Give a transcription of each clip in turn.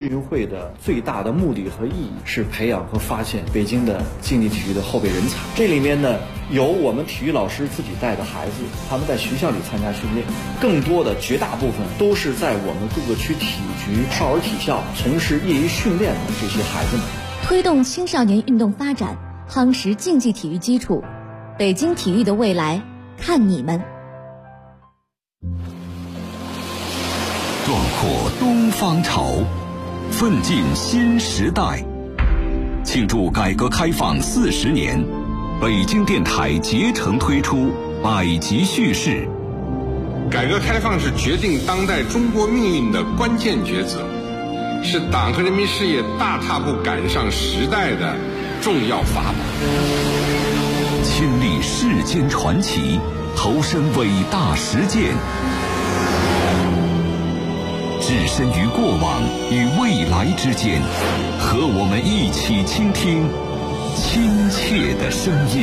运会的最大的目的和意义是培养和发现北京的竞技体育的后备人才。这里面呢，有我们体育老师自己带的孩子，他们在学校里参加训练，更多的绝大部分都是在我们各个区体育局、少儿体校从事业余训练的这些孩子们。 推动青少年运动发展，夯实竞技体育基础，北京体育的未来看你们。 壮阔东方潮，奋进新时代。庆祝改革开放40年，北京电台竭诚推出百集叙事。 改革开放是决定当代中国命运的关键抉择，是党和人民事业大踏步赶上时代的重要法宝。 亲历世间传奇，投身伟大实践，置身于过往与未来之间，和我们一起倾听亲切的声音。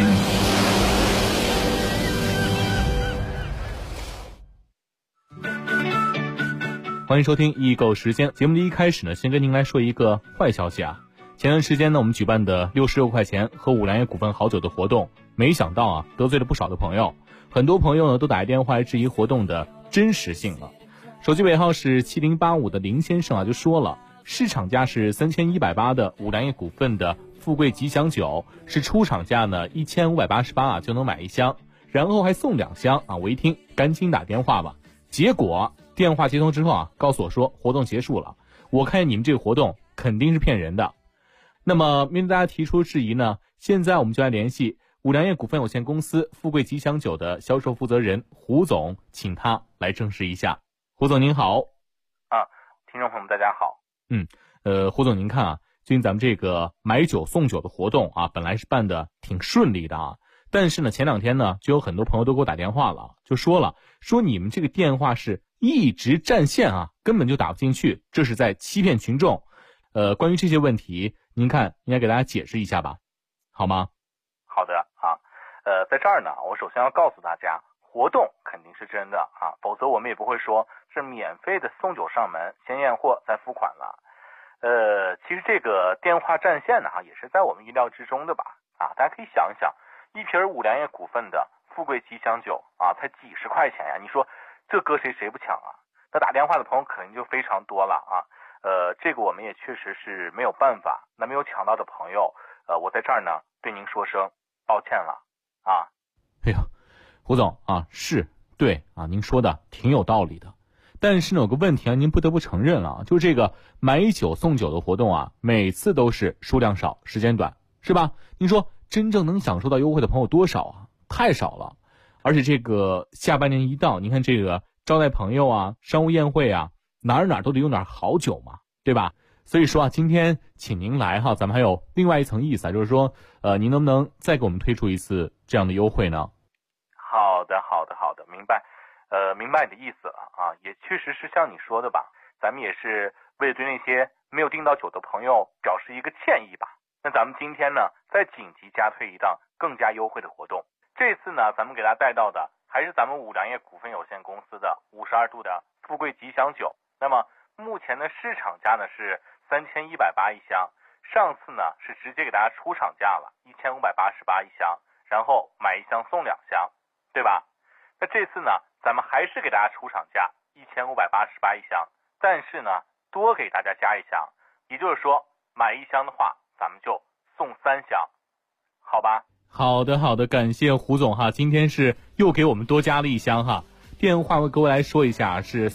欢迎收听易购时间。节目的一开始呢，先跟您来说一个坏消息啊。前段时间呢，我们举办的66块钱喝五粮液股份好酒的活动，没想到啊，得罪了不少的朋友。很多朋友呢，都打来电话来质疑活动的真实性了。手机尾号是7085的林先生啊，就说了，市场价是3180的五粮液股份的富贵吉祥酒，是出厂价呢1588啊就能买一箱，然后还送2箱啊。我一听，赶紧打电话吧。结果电话接通之后啊，告诉我说活动结束了。我看见你们这个活动肯定是骗人的。那么面对大家提出质疑呢，现在我们就来联系五粮液股份有限公司富贵吉祥酒的销售负责人胡总，请他来证实一下。胡总您好。 听众朋友们大家好。 胡总您看啊，最近咱们这个买酒送酒的活动啊，本来是办的挺顺利的啊，但是呢前2天呢，就有很多朋友都给我打电话了，就说你们这个电话是一直占线啊，根本就打不进去，这是在欺骗群众。关于这些问题，您看应该给大家解释一下吧，好吗？ 好的啊，在这儿呢，我首先要告诉大家，活动肯定是真的啊，否则我们也不会说是免费的送酒上门，先验货再付款了。其实这个电话占线呢，也是在我们意料之中的吧？啊，大家可以想一想，一瓶五粮液股份的富贵吉祥酒啊，才几十块钱呀，你说这搁谁不抢啊？那打电话的朋友肯定就非常多了啊。这个我们也确实是没有办法。那没有抢到的朋友，我在这儿呢对您说声抱歉了啊。 哎呀，胡总啊，是对啊，您说的挺有道理的。但是呢，有个问题啊，您不得不承认了，就是这个买酒送酒的活动啊，每次都是数量少，时间短，是吧？您说真正能享受到优惠的朋友多少啊？太少了。而且这个下半年一到，您看这个招待朋友啊，商务宴会啊，哪儿都得有点好酒嘛，对吧？所以说啊，今天请您来哈，咱们还有另外一层意思啊，就是说您能不能再给我们推出一次这样的优惠呢？ 好的，明白。明白你的意思了啊，也确实是像你说的吧，咱们也是为了对那些没有订到酒的朋友表示一个歉意吧。那咱们今天呢，再紧急加推一档更加优惠的活动。这次呢，咱们给大家带到的还是咱们五粮液股份有限公司的52度的富贵吉祥酒。那么目前的市场价呢是3180一箱，上次呢是直接给大家出厂价了1588一箱，然后买1箱送2箱，对吧？那这次呢，咱们还是给大家出厂价1588一箱，但是呢，多给大家加1箱，也就是说，买1箱的话，咱们就送3箱，好吧？ 好的，感谢胡总哈，今天是又给我们多加了1箱哈。电话我各位来说一下，是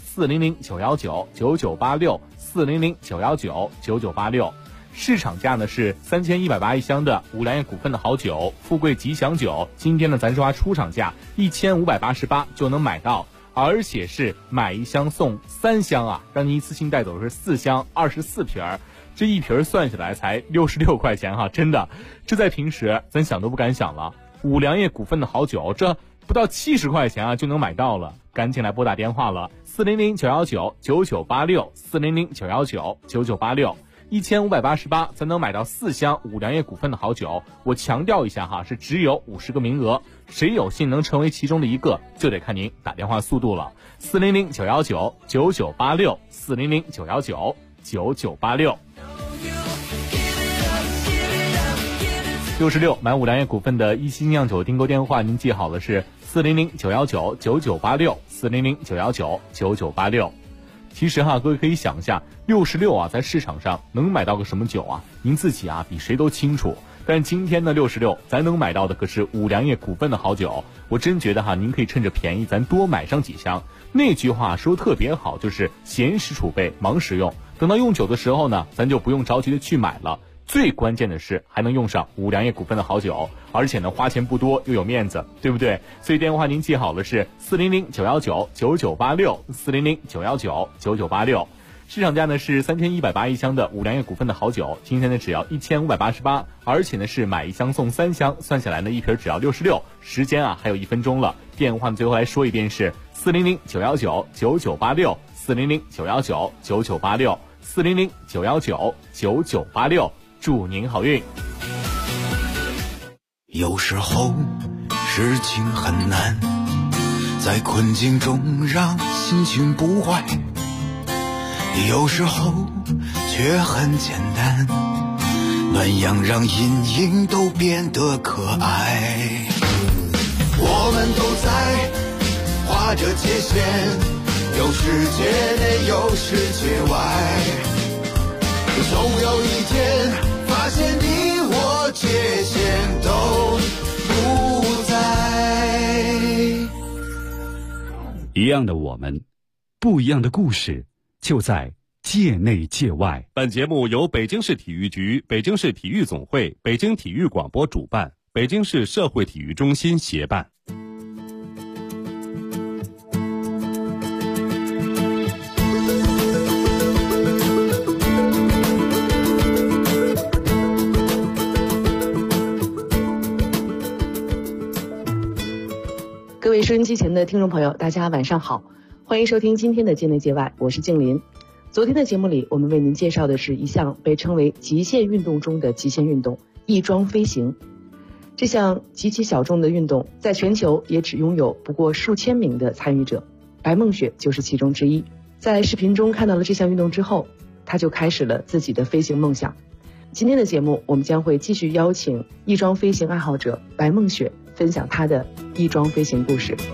400-919-9986，400-919-9986。市场价呢是3180一箱的五粮液股份的好酒富贵吉祥酒，今天呢咱说出厂价1588就能买到，而且是买1箱送3箱啊，让您一次性带走是4箱24瓶，这一瓶算下来才66块钱哈，真的，这在平时咱想都不敢想了。五粮液股份的好酒，这不到70块钱啊就能买到了，赶紧来拨打电话了，400-919-9986，400-919-9986。1588才能买到4箱五粮液股份的好酒，我强调一下哈，是只有50个名额，谁有幸能成为其中的一个，就得看您打电话速度了。400-919-9986，400-919-9986。 9986。66买5粮液股份的一星酿酒订购电话，您记好了是400-919-9986，400-919-9986。其实各位可以想一下，66在市场上能买到个什么酒啊？您自己比谁都清楚。但今天的66，咱能买到的可是5粮液股份的好酒。我真觉得您可以趁着便宜，咱多买上几箱。那句话说特别好，就是闲时储备，忙时用。等到用酒的时候呢，咱就不用着急的去买了。最关键的是还能用上5粮液股份的好酒，而且呢花钱不多又有面子，对不对？所以电话您记好了是400-919-9986，400-919-9986。市场价呢是3180一箱的5粮液股份的好酒，今天呢只要1588，而且呢是买1箱送3箱，算下来呢一瓶只要66。时间还有1分钟了，电话最后来说一遍是400-919-9986，400-919-9986，400-919-9986。祝您好运。 有时候事情很难，在困境中让心情不坏，有时候却很简单，暖阳让阴影都变得可爱。我们都在画着界限，有世界内有世界外，总有一天发现你我界限都不在。 一样的我们，不一样的故事，就在界内界外。 本节目由北京市体育局、北京市体育总会、北京体育广播主办，北京市社会体育中心协办。 各位收音机前的听众朋友，大家晚上好，欢迎收听今天的界内界外，我是静林。昨天的节目里，我们为您介绍的是一项被称为极限运动中的极限运动——翼装飞行。这项极其小众的运动，在全球也只拥有不过数千名的参与者，白梦雪就是其中之一。在视频中看到了这项运动之后，她就开始了自己的飞行梦想。今天的节目，我们将会继续邀请翼装飞行爱好者白梦雪分享她的翼装飞行故事。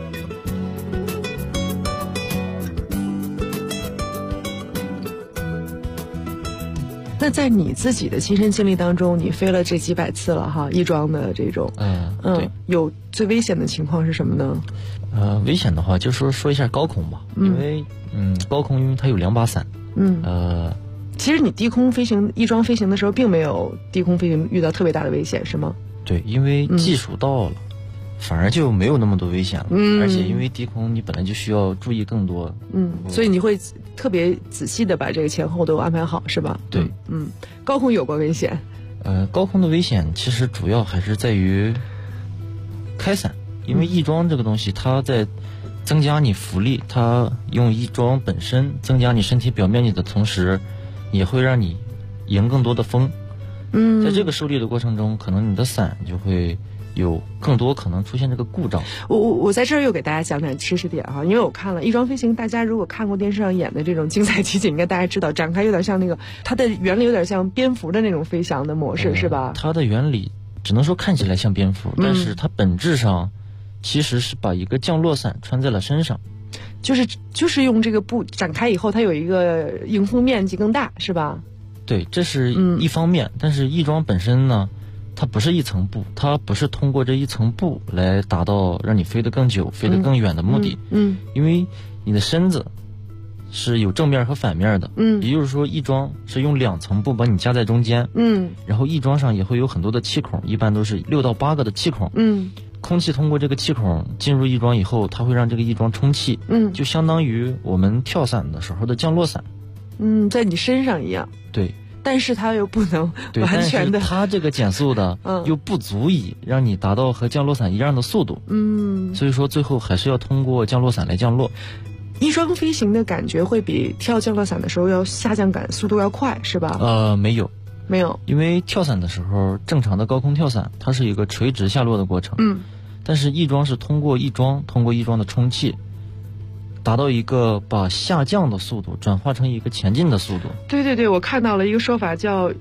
那在你自己的亲身经历当中，你飞了这几百次了哈，翼装的这种， 对， 有最危险的情况是什么呢？ 危险的话就说一下高空吧，因为高空因为它有2把伞， 其实你低空飞行翼装飞行的时候，并没有低空飞行遇到特别大的危险，是吗？ 对，因为技术到了，反而就没有那么多危险了。而且因为低空你本来就需要注意更多， 所以你会特别仔细的把这个前后都安排好，是吧？ 对， 高空有过危险？ 高空的危险其实主要还是在于开伞，因为翼装这个东西，它在增加你浮力，它用翼装本身增加你身体表面积的同时，也会让你迎更多的风。在这个受力的过程中，可能你的伞就会有更多可能出现这个故障。 我在这儿又给大家讲点知识点哈，因为我看了翼装飞行，大家如果看过电视上演的这种精彩集锦，应该大家知道展开有点像那个，它的原理有点像蝙蝠的那种飞翔的模式，是吧？ 它的原理只能说看起来像蝙蝠，但是它本质上其实是把一个降落伞穿在了身上， 就是用这个布展开以后，它有一个迎风面积更大，是吧？ 对，这是一方面，但是翼装本身呢，它不是一层布，它不是通过这一层布来达到让你飞得更久、飞得更远的目的。因为你的身子是有正面和反面的。也就是说，翼装是用2层布把你夹在中间。然后翼装上也会有很多的气孔，一般都是6到8个的气孔。空气通过这个气孔进入翼装以后，它会让这个翼装充气。就相当于我们跳伞的时候的降落伞。 在你身上一样。 对。 但是它又不能完全的， 但是它这个减速的又不足以让你达到和降落伞一样的速度。所以说最后还是要通过降落伞来降落。 翼装飞行的感觉会比跳降落伞的时候要下降感速度要快，是吧？ 没有， 因为跳伞的时候，正常的高空跳伞它是一个垂直下落的过程。但是翼装是通过翼装的充气， 达到一个把下降的速度转化成一个前进的速度。 对对对，我看到了一个说法叫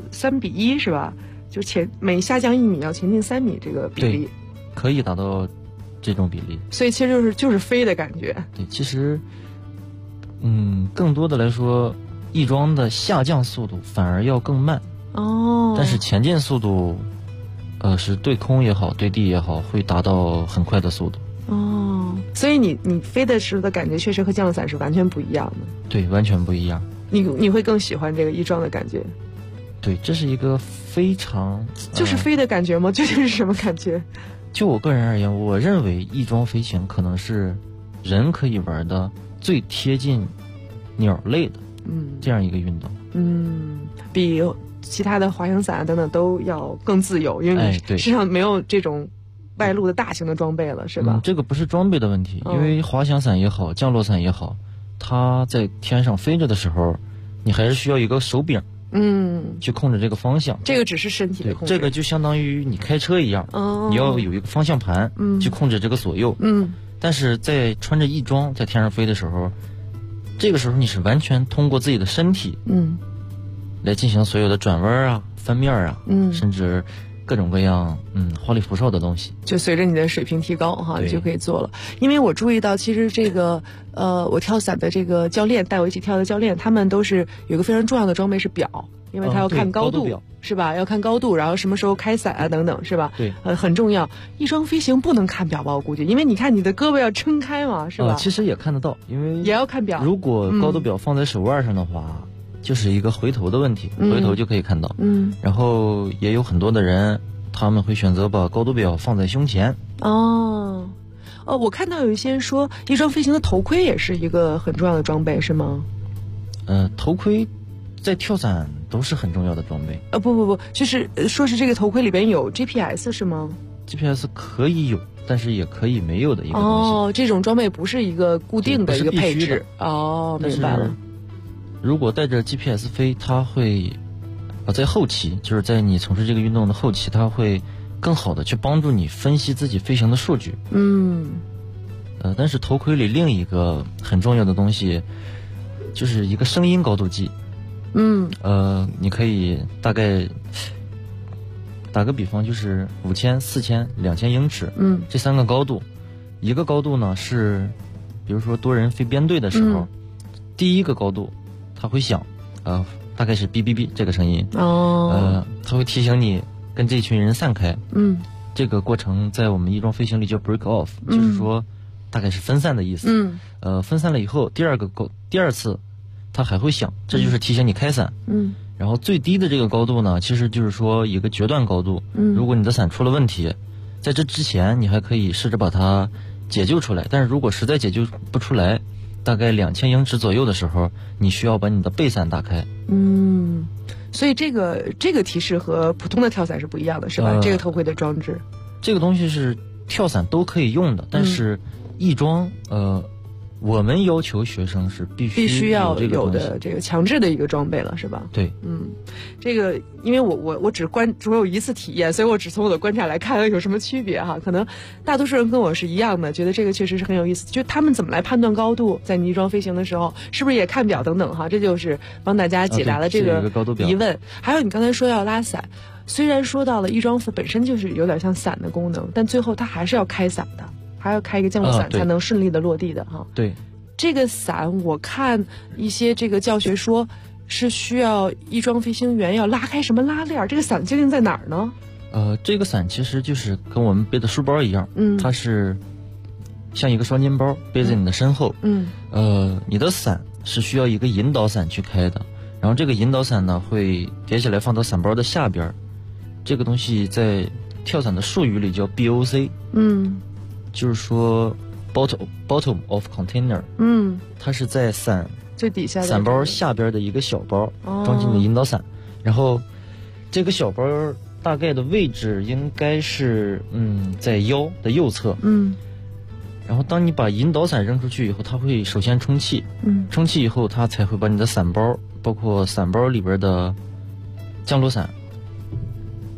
3:1是吧？就每下降1米要前进3米这个比例。 对，可以达到这种比例。 所以其实就是飞的感觉。 对，其实更多的来说，翼装的下降速度反而要更慢。 哦。 但是前进速度是对空也好对地也好会达到很快的速度。 哦，所以你飞的时候的感觉确实和降落伞是完全不一样的。 对，完全不一样。 你会更喜欢这个翼装的感觉？ 对，这是一个非常就是飞的感觉吗？究竟是什么感觉？ 就我个人而言，我认为翼装飞行可能是人可以玩的最贴近鸟类的这样一个运动。 比其他的滑翔伞等等都要更自由，因为你身上没有这种外露的大型的装备了，是吧？ 这个不是装备的问题，因为滑翔伞也好，降落伞也好，它在天上飞着的时候，你还是需要一个手柄，去控制这个方向。 这个只是身体的控制， 这个就相当于你开车一样，你要有一个方向盘，去控制这个左右。但是在穿着翼装在天上飞的时候，这个时候你是完全通过自己的身体，来进行所有的转弯啊、翻面啊，甚至各种各样花里胡哨的东西。 就随着你的水平提高哈，你就可以做了。因为我注意到，其实这个我跳伞的这个教练带我一起跳的教练，他们都是有一个非常重要的装备是表，因为他要看高度，是吧？要看高度，然后什么时候开伞啊等等，是吧？ 对， 很重要。翼装飞行不能看表吧？我估计，因为你看你的胳膊要撑开嘛，是吧？ 其实也看得到，因为也要看表。 如果高度表放在手腕上的话，就是一个回头的问题，回头就可以看到。然后也有很多的人，他们会选择把高度表放在胸前。 我看到有一些人说，翼装飞行的头盔也是一个很重要的装备，是吗？ 头盔在跳伞都是很重要的装备。 不，就是说是这个头盔里边有 GPS 是吗？ GPS 可以有，但是也可以没有的一个东西。 这种装备不是一个固定的一个配置。明白了。 如果带着 GPS 飞，它会在后期，就是在你从事这个运动的后期，它会更好的去帮助你分析自己飞行的数据。但是头盔里另一个很重要的东西就是一个声音高度计。你可以大概打个比方，就是5000、4000、2000英尺，这3个高度，一个高度呢是，比如说多人飞编队的时候，第一个高度它会响，大概是哔哔哔这个声音，它会提醒你跟这群人散开。这个过程在我们翼装飞行里叫 break off，就是说大概是分散的意思。分散了以后，第二次它还会响，这就是提醒你开伞。然后最低的这个高度呢，其实就是说一个决断高度。如果你的伞出了问题，在这之前你还可以试着把它解救出来，但是如果实在解救不出来，大概2000英尺左右的时候，你需要把你的背伞打开。 所以这个提示和普通的跳伞是不一样的，是吧？这个头盔的装置， 这个东西是跳伞都可以用的，但是翼装我们要求学生是必须要有的这个强制的一个装备了，是吧？ 对， 这个因为我只有一次体验，所以我只从我的观察来看有什么区别哈。可能大多数人跟我是一样的，觉得这个确实是很有意思。就他们怎么来判断高度，在你翼装飞行的时候，是不是也看表等等哈？这就是帮大家解答了这个疑问。还有你刚才说要拉伞，虽然说到了翼装服本身就是有点像伞的功能，但最后它还是要开伞的。还要开一个降落伞才能顺利的落地的哈。 对， 这个伞我看一些这个教学说是需要翼装飞行员要拉开什么拉链，这个伞究竟在哪儿呢？ 这个伞其实就是跟我们背的书包一样，它是像一个双肩包背在你的身后。你的伞是需要一个引导伞去开的，然后这个引导伞呢会叠起来放到伞包的下边，这个东西在跳伞的术语里叫 BOC。就是说 bottom of container， 它是在伞最底下的伞包下边的一个小包，装进你的引导伞，然后这个小包大概的位置应该是在腰的右侧。然后当你把引导伞扔出去以后，它会首先充气，充气以后它才会把你的伞包，包括伞包里边的降落伞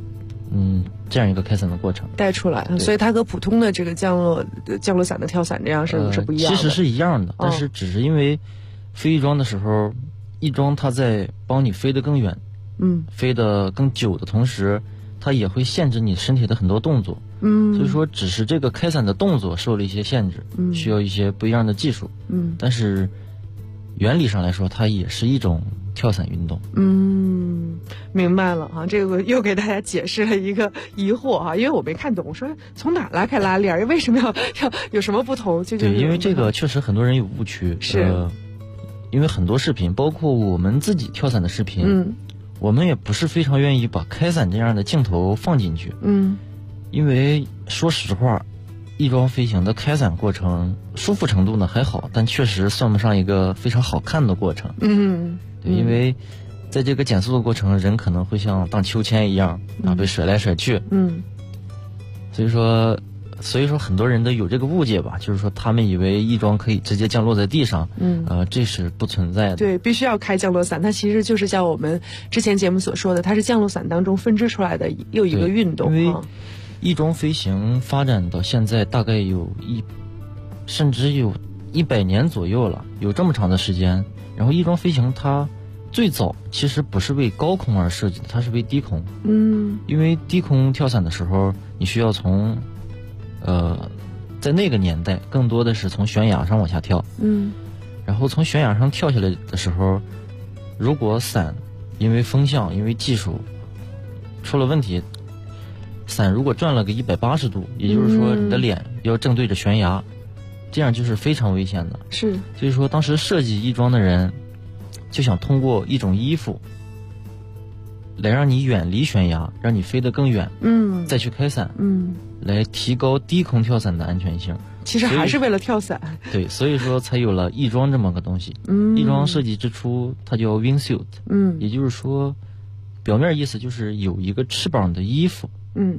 这样一个开伞的过程带出来，所以它和普通的这个降落伞的跳伞这样是不一样的。 其实是一样的，但是只是因为飞翼装的时候，翼装它在帮你飞得更远，飞得更久的同时，它也会限制你身体的很多动作，所以说只是这个开伞的动作受了一些限制，需要一些不一样的技术，但是原理上来说，它也是一种跳伞运动。 明白了哈，这个又给大家解释了一个疑惑哈，因为我没看懂，我说从哪拉开拉链，为什么要有什么不同？ 对，因为这个确实很多人有误区， 是， 因为很多视频，包括我们自己跳伞的视频，我们也不是非常愿意把开伞这样的镜头放进去，因为说实话，翼装飞行的开伞过程舒服程度呢还好，但确实算不上一个非常好看的过程。对，因为在这个减速的过程，人可能会像荡秋千一样被甩来甩去。所以说很多人都有这个误解吧，就是说他们以为翼装可以直接降落在地上，这是不存在的。 对，必须要开降落伞，它其实就是像我们之前节目所说的，它是降落伞当中分支出来的又一个运动。 因为翼装飞行发展到现在大概甚至有100年左右了，有这么长的时间。然后翼装飞行它最早其实不是为高空而设计的，它是为低空。因为低空跳伞的时候，你需要从在那个年代更多的是从悬崖上往下跳。然后从悬崖上跳下来的时候，如果伞因为风向因为技术出了问题，伞如果转了个180度，也就是说你的脸要正对着悬崖，这样就是非常危险的。 是， 所以说当时设计翼装的人就想通过一种衣服来让你远离悬崖，让你飞得更远，再去开伞，来提高低空跳伞的安全性。 其实还是为了跳伞。 对，所以说才有了翼装这么个东西。翼装设计之初它叫 wingsuit，也就是说表面意思就是有一个翅膀的衣服。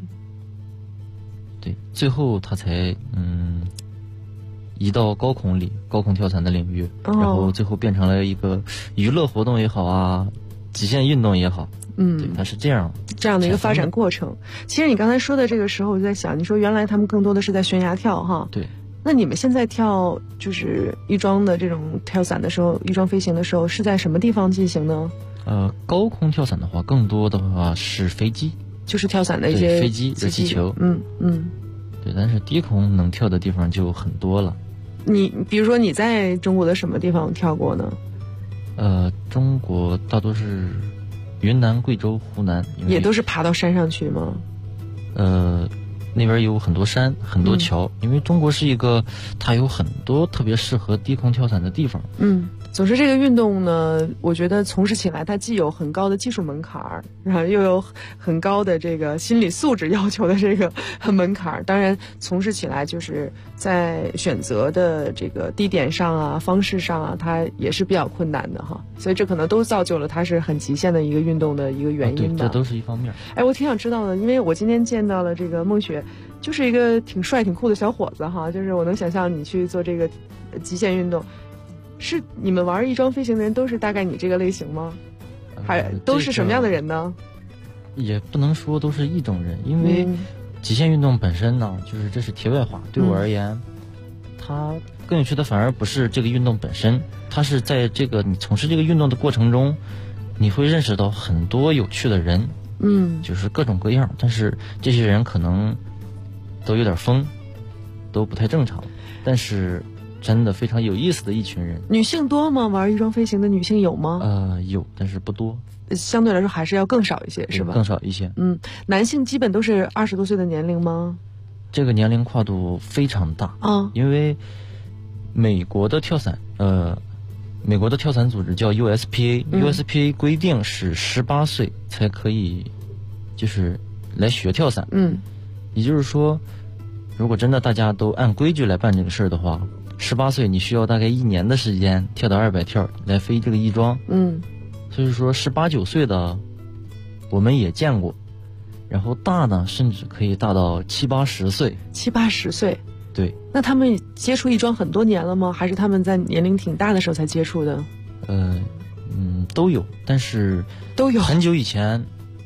对，最后它才移到高空跳伞的领域，然后最后变成了一个娱乐活动也好啊，极限运动也好，对，它是这样的一个发展过程。其实你刚才说的这个时候，我就在想，你说原来他们更多的是在悬崖跳哈， 对， 那你们现在跳就是翼装的这种跳伞的时候，翼装飞行的时候是在什么地方进行呢？ 高空跳伞的话，更多的话是飞机， 就是跳伞的一些飞机、热气球，对，但是低空能跳的地方就很多了。 你比如说你在中国的什么地方跳过呢？ 中国大多是云南、贵州、湖南， 也都是爬到山上去吗？ 那边有很多山、很多桥，因为中国是一个它有很多特别适合低空跳伞的地方。 总之这个运动呢，我觉得从事起来它既有很高的技术门槛，然后又有很高的这个心理素质要求的这个门槛。当然从事起来就是在选择的这个地点上啊、方式上啊，它也是比较困难的哈。所以这可能都造就了它是很极限的一个运动的一个原因吧。 对，这都是一方面。 我挺想知道的，因为我今天见到了这个孟雪，就是一个挺帅挺酷的小伙子哈，就是我能想象你去做这个极限运动。是你们玩翼装飞行的人都是大概你这个类型吗？还都是什么样的人呢？ 也不能说都是一种人，因为极限运动本身呢，就是这是题外话。对我而言，它更有趣的反而不是这个运动本身，它是在这个你从事这个运动的过程中，你会认识到很多有趣的人，就是各种各样，但是这些人可能都有点疯，都不太正常，但是真的非常有意思的一群人。 女性多吗？玩翼装飞行的女性有吗？ 有，但是不多， 相对来说还是要更少一些，是吧？ 更少一些。 男性基本都是20多岁的年龄吗？ 这个年龄跨度非常大因为美国的跳伞组织叫 USPA，USPA 规定是18岁才可以就是来学跳伞。也就是说，如果真的大家都按规矩来办这个事儿的话，18岁你需要大概1年的时间跳到200跳来飞这个翼装。所以说18、19岁的我们也见过，然后大呢甚至可以大到70、80岁。 70、80岁。 对。 那他们接触翼装很多年了吗？还是他们在年龄挺大的时候才接触的？ 都有，但是都有。 很久以前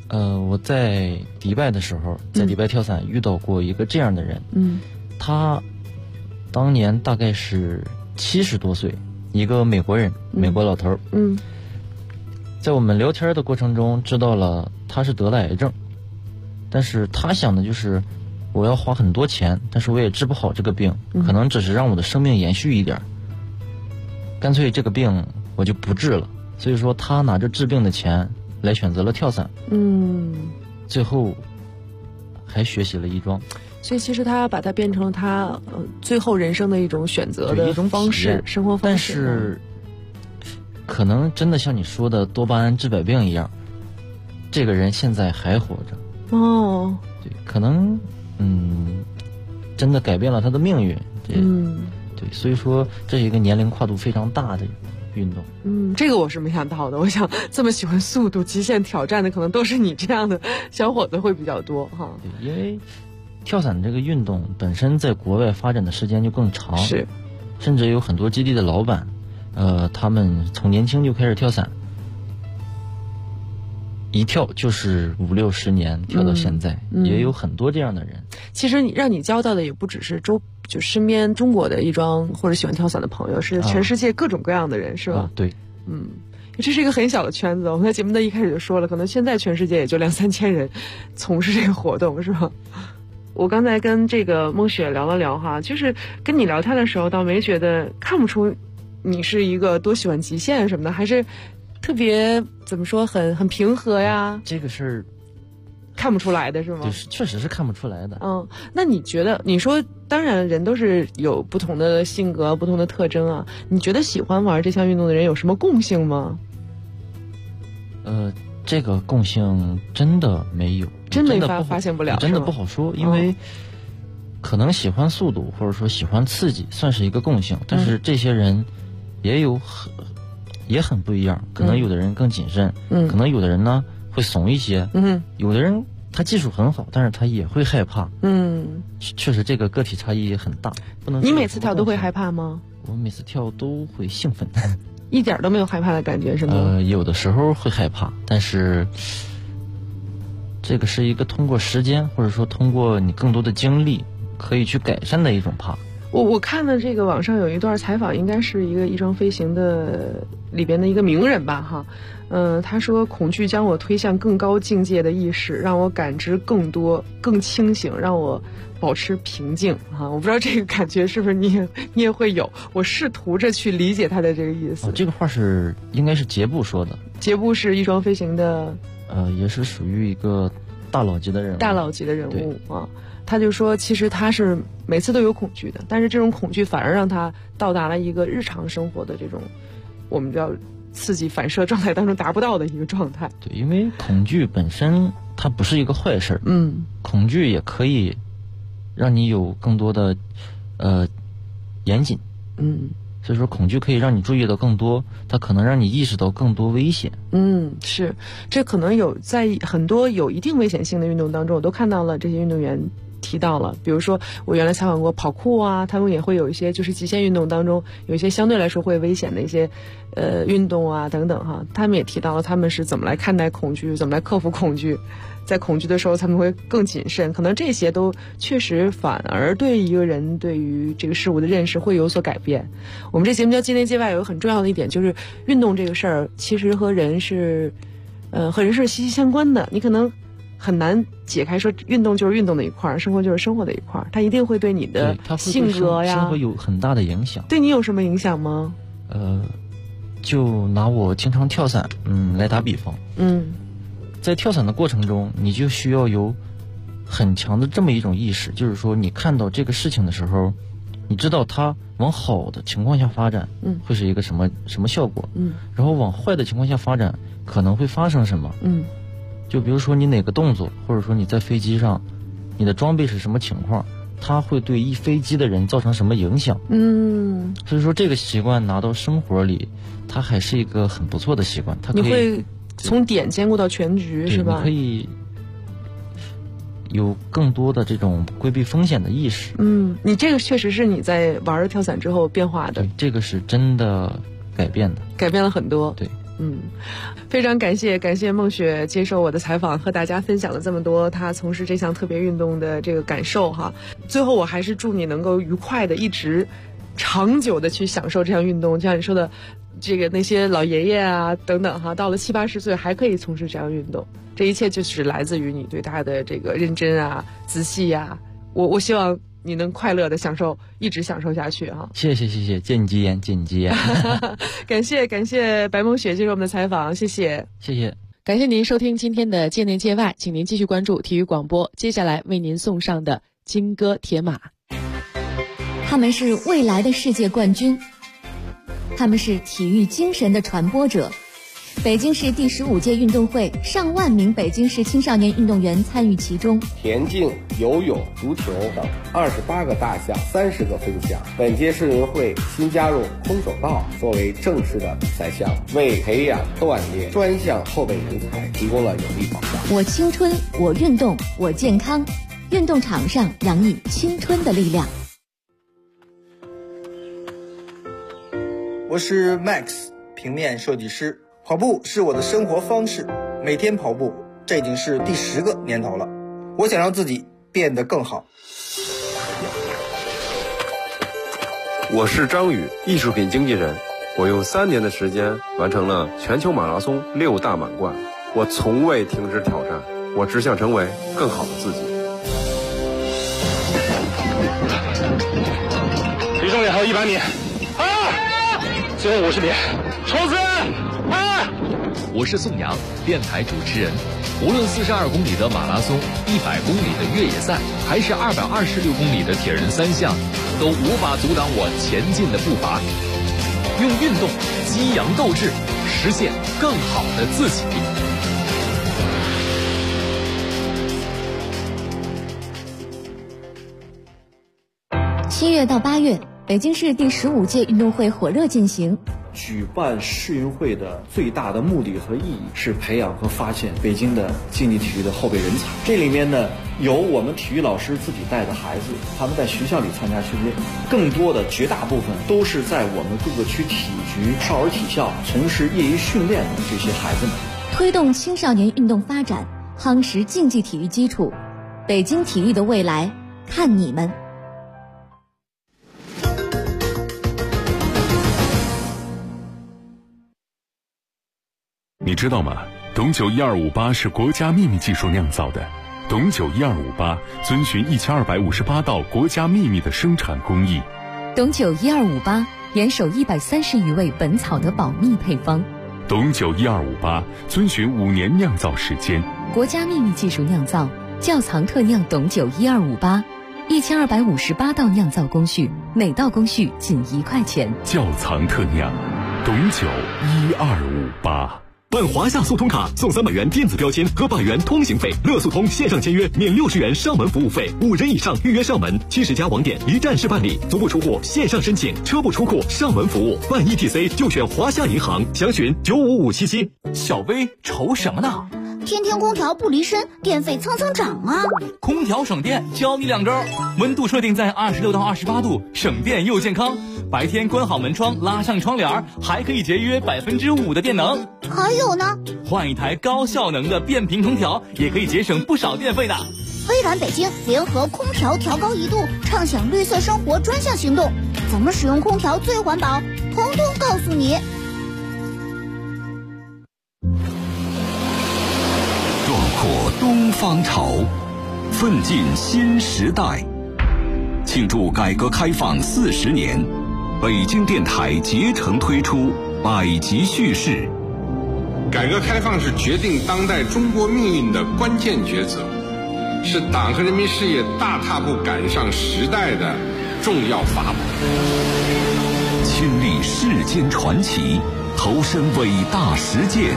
我在迪拜的时候，在迪拜跳伞遇到过一个这样的人，他当年大概是70多岁，一个美国人，美国老头。在我们聊天的过程中知道了他是得了癌症，但是他想的就是我要花很多钱，但是我也治不好这个病，可能只是让我的生命延续一点，干脆这个病我就不治了。所以说他拿着治病的钱来选择了跳伞，最后还学习了亦庄。 所以其实他把它变成了他最后人生的一种选择的一种方式，生活方式。但是可能真的像你说的多巴胺治百病一样，这个人现在还活着。对，可能真的改变了他的命运。对，所以说这是一个年龄跨度非常大的运动。 这个我是没想到的。我想这么喜欢速度、极限挑战的，可能都是你这样的小伙子会比较多哈。 对，因为跳伞这个运动本身在国外发展的时间就更长， 是， 甚至有很多基地的老板，他们从年轻就开始跳伞，一跳就是5、60年，跳到现在，也有很多这样的人。 其实让你交到的也不只是就身边中国的亦庄或者喜欢跳伞的朋友，是全世界各种各样的人，是吧？ 对， 这是一个很小的圈子。我们在节目的一开始就说了，可能现在全世界也就2、3千人从事这个活动，是吧？我刚才跟这个孟雪聊了聊哈，就是跟你聊天的时候，倒没觉得看不出你是一个多喜欢极限什么的，还是特别怎么说很平和呀？ 这个是看不出来的是吗？ 对，确实是看不出来的。 那你觉得，你说当然人都是有不同的性格、不同的特征啊，你觉得喜欢玩这项运动的人有什么共性吗？ 这个共性真的没有， 真没发现不了， 真的不好说，因为可能喜欢速度或者说喜欢刺激算是一个共性，但是这些人也很不一样，可能有的人更谨慎，可能有的人呢会怂一些，有的人他技术很好，但是他也会害怕，确实这个个体差异也很大，不能。 你每次跳都会害怕吗？ 我每次跳都会兴奋。 一点都没有害怕的感觉是吗？ 有的时候会害怕，但是这个是一个通过时间或者说通过你更多的经历可以去改善的一种怕。 我看了这个网上有一段采访，应该是一个亦庄飞行的里边的一个名人吧哈，他说恐惧将我推向更高境界的意识，让我感知更多、更清醒，让我保持平静啊！我不知道这个感觉是不是你也会有？我试图着去理解他的这个意思。 这个话应该是杰布说的。 杰布是亦庄飞行的， 也是属于一个大佬级的人物啊。他就说，其实他是每次都有恐惧的，但是这种恐惧反而让他到达了一个日常生活的这种我们叫刺激反射状态当中达不到的一个状态。 对，因为恐惧本身它不是一个坏事，恐惧也可以让你有更多的严谨，所以说恐惧可以让你注意到更多，它可能让你意识到更多危险。 是，这可能有在很多有一定危险性的运动当中，我都看到了这些运动员提到了，比如说我原来采访过跑酷啊，他们也会有一些就是极限运动当中有一些相对来说会危险的一些运动啊等等哈，他们也提到了他们是怎么来看待恐惧，怎么来克服恐惧，在恐惧的时候他们会更谨慎，可能这些都确实反而对一个人对于这个事物的认识会有所改变。我们这节目叫界内界外，有很重要的一点就是运动这个事儿其实和人是息息相关的，你可能很难解开说运动就是运动的一块，生活就是生活的一块，它一定会对你的性格呀生活有很大的影响。 对你有什么影响吗？ 就拿我经常跳伞来打比方，在跳伞的过程中你就需要有很强的这么一种意识，就是说你看到这个事情的时候，你知道它往好的情况下发展会是一个什么效果，然后往坏的情况下发展可能会发生什么，就比如说你哪个动作，或者说你在飞机上你的装备是什么情况，它会对一飞机的人造成什么影响，所以说这个习惯拿到生活里它还是一个很不错的习惯，它可以你会从点兼顾到全局是吧？ 你可以有更多的这种规避风险的意识。 你这个确实是你在玩了跳伞之后变化的。 对，这个是真的改变了很多。对， 非常感谢孟雪接受我的采访，和大家分享了这么多她从事这项特别运动的这个感受哈。最后我还是祝你能够愉快的一直长久的去享受这项运动，就像你说的这个那些老爷爷啊等等哈，到了70、80岁还可以从事这项运动，这一切就是来自于你对他的这个认真啊、仔细啊。我希望你能快乐的享受，一直享受下去哈。 谢谢，借你吉言。 感谢白梦雪接受我们的采访，谢谢。感谢您收听今天的界内界外，请您继续关注体育广播，接下来为您送上的金戈铁马。 他们是未来的世界冠军，他们是体育精神的传播者。北京市第15届运动会，上万名北京市青少年运动员参与其中。 田径、游泳、足球等28个大项，30个分项。本届世运会新加入空手道作为正式的比赛项目，为培养锻炼专项后备人才提供了有力保障。 我青春，我运动，我健康。运动场上洋溢青春的力量。 我是 Max， 平面设计师。跑步是我的生活方式，每天跑步，这已经是第10个年头了。我想让自己变得更好。 我是张宇，艺术品经纪人。我用3年的时间完成了全球马拉松6大满贯。我从未停止挑战，我只想成为更好的自己。 离终点还有100米，最后50米，冲刺！ 我是宋阳，电台主持人。无论42公里的马拉松、100公里的越野赛，还是226公里的铁人3项，都无法阻挡我前进的步伐。用运动激扬斗志，实现更好的自己。 7月到8月，北京市第15届运动会火热进行。 举办世运会的最大的目的和意义是培养和发现北京的竞技体育的后备人才。这里面呢，有我们体育老师自己带的孩子，他们在学校里参加训练，更多的绝大部分都是在我们各个区体育局、少儿体校从事业余训练的这些孩子们。 推动青少年运动发展，夯实竞技体育基础，北京体育的未来，看你们。 你知道吗？董酒1258是国家秘密技术酿造的。董酒1258遵循1258道国家秘密的生产工艺。 董酒1258严守130余味本草的保密配方。 董酒1258遵循5年酿造时间。 国家秘密技术酿造，窖藏特酿董酒1258，1258道酿造工序，每道工序仅1块钱。 窖藏特酿，董酒1258。 办华夏速通卡送300元电子标签和100元通行费，乐速通线上签约免60元上门服务费，5人以上预约上门，70家网点一站式办理，足不出户线上申请，车不出库上门服务，办 ETC 就选华夏银行，详询95577。 小薇愁什么呢？ 天天空调不离身，电费蹭蹭涨啊！ 空调省电，教你2招：温度设定在26到28度，省电又健康。白天关好门窗，拉上窗帘，还可以节约5%的电能。 还有呢， 换一台高效能的变频空调，也可以节省不少电费的。 微软北京联合空调调高1度，畅享绿色生活专项行动，怎么使用空调最环保，通通告诉你。 壮阔东方潮，奋进新时代。庆祝改革开放40年，北京电台竭诚推出百集叙事。 改革开放是决定当代中国命运的关键抉择，是党和人民事业大踏步赶上时代的重要法宝。 亲历世间传奇，投身伟大实践，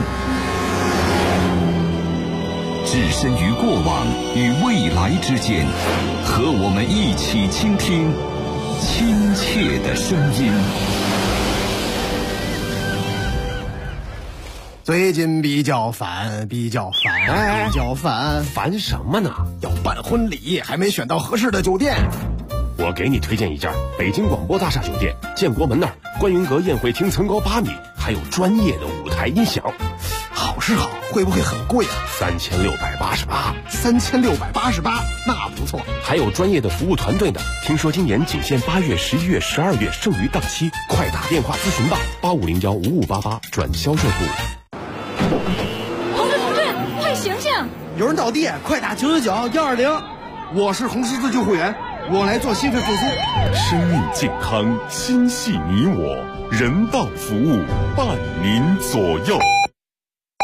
置身于过往与未来之间，和我们一起倾听亲切的声音。 最近比较烦， 烦什么呢？ 要办婚礼，还没选到合适的酒店。 我给你推荐一家北京广播大厦酒店，建国门那儿，观云阁宴会厅层高8米，还有专业的舞台。 台音响。好是好，会不会很贵啊？3688，3688，那不错。 还有专业的服务团队呢。听说今年仅限8月、11月、12月，剩余档期，快打电话咨询吧，85015588转销售部。 同志，快醒醒！ 有人倒地，快打999-120。我是红十字救护员，我来做心肺复苏。 生命健康，心系你我，人道服务伴您左右。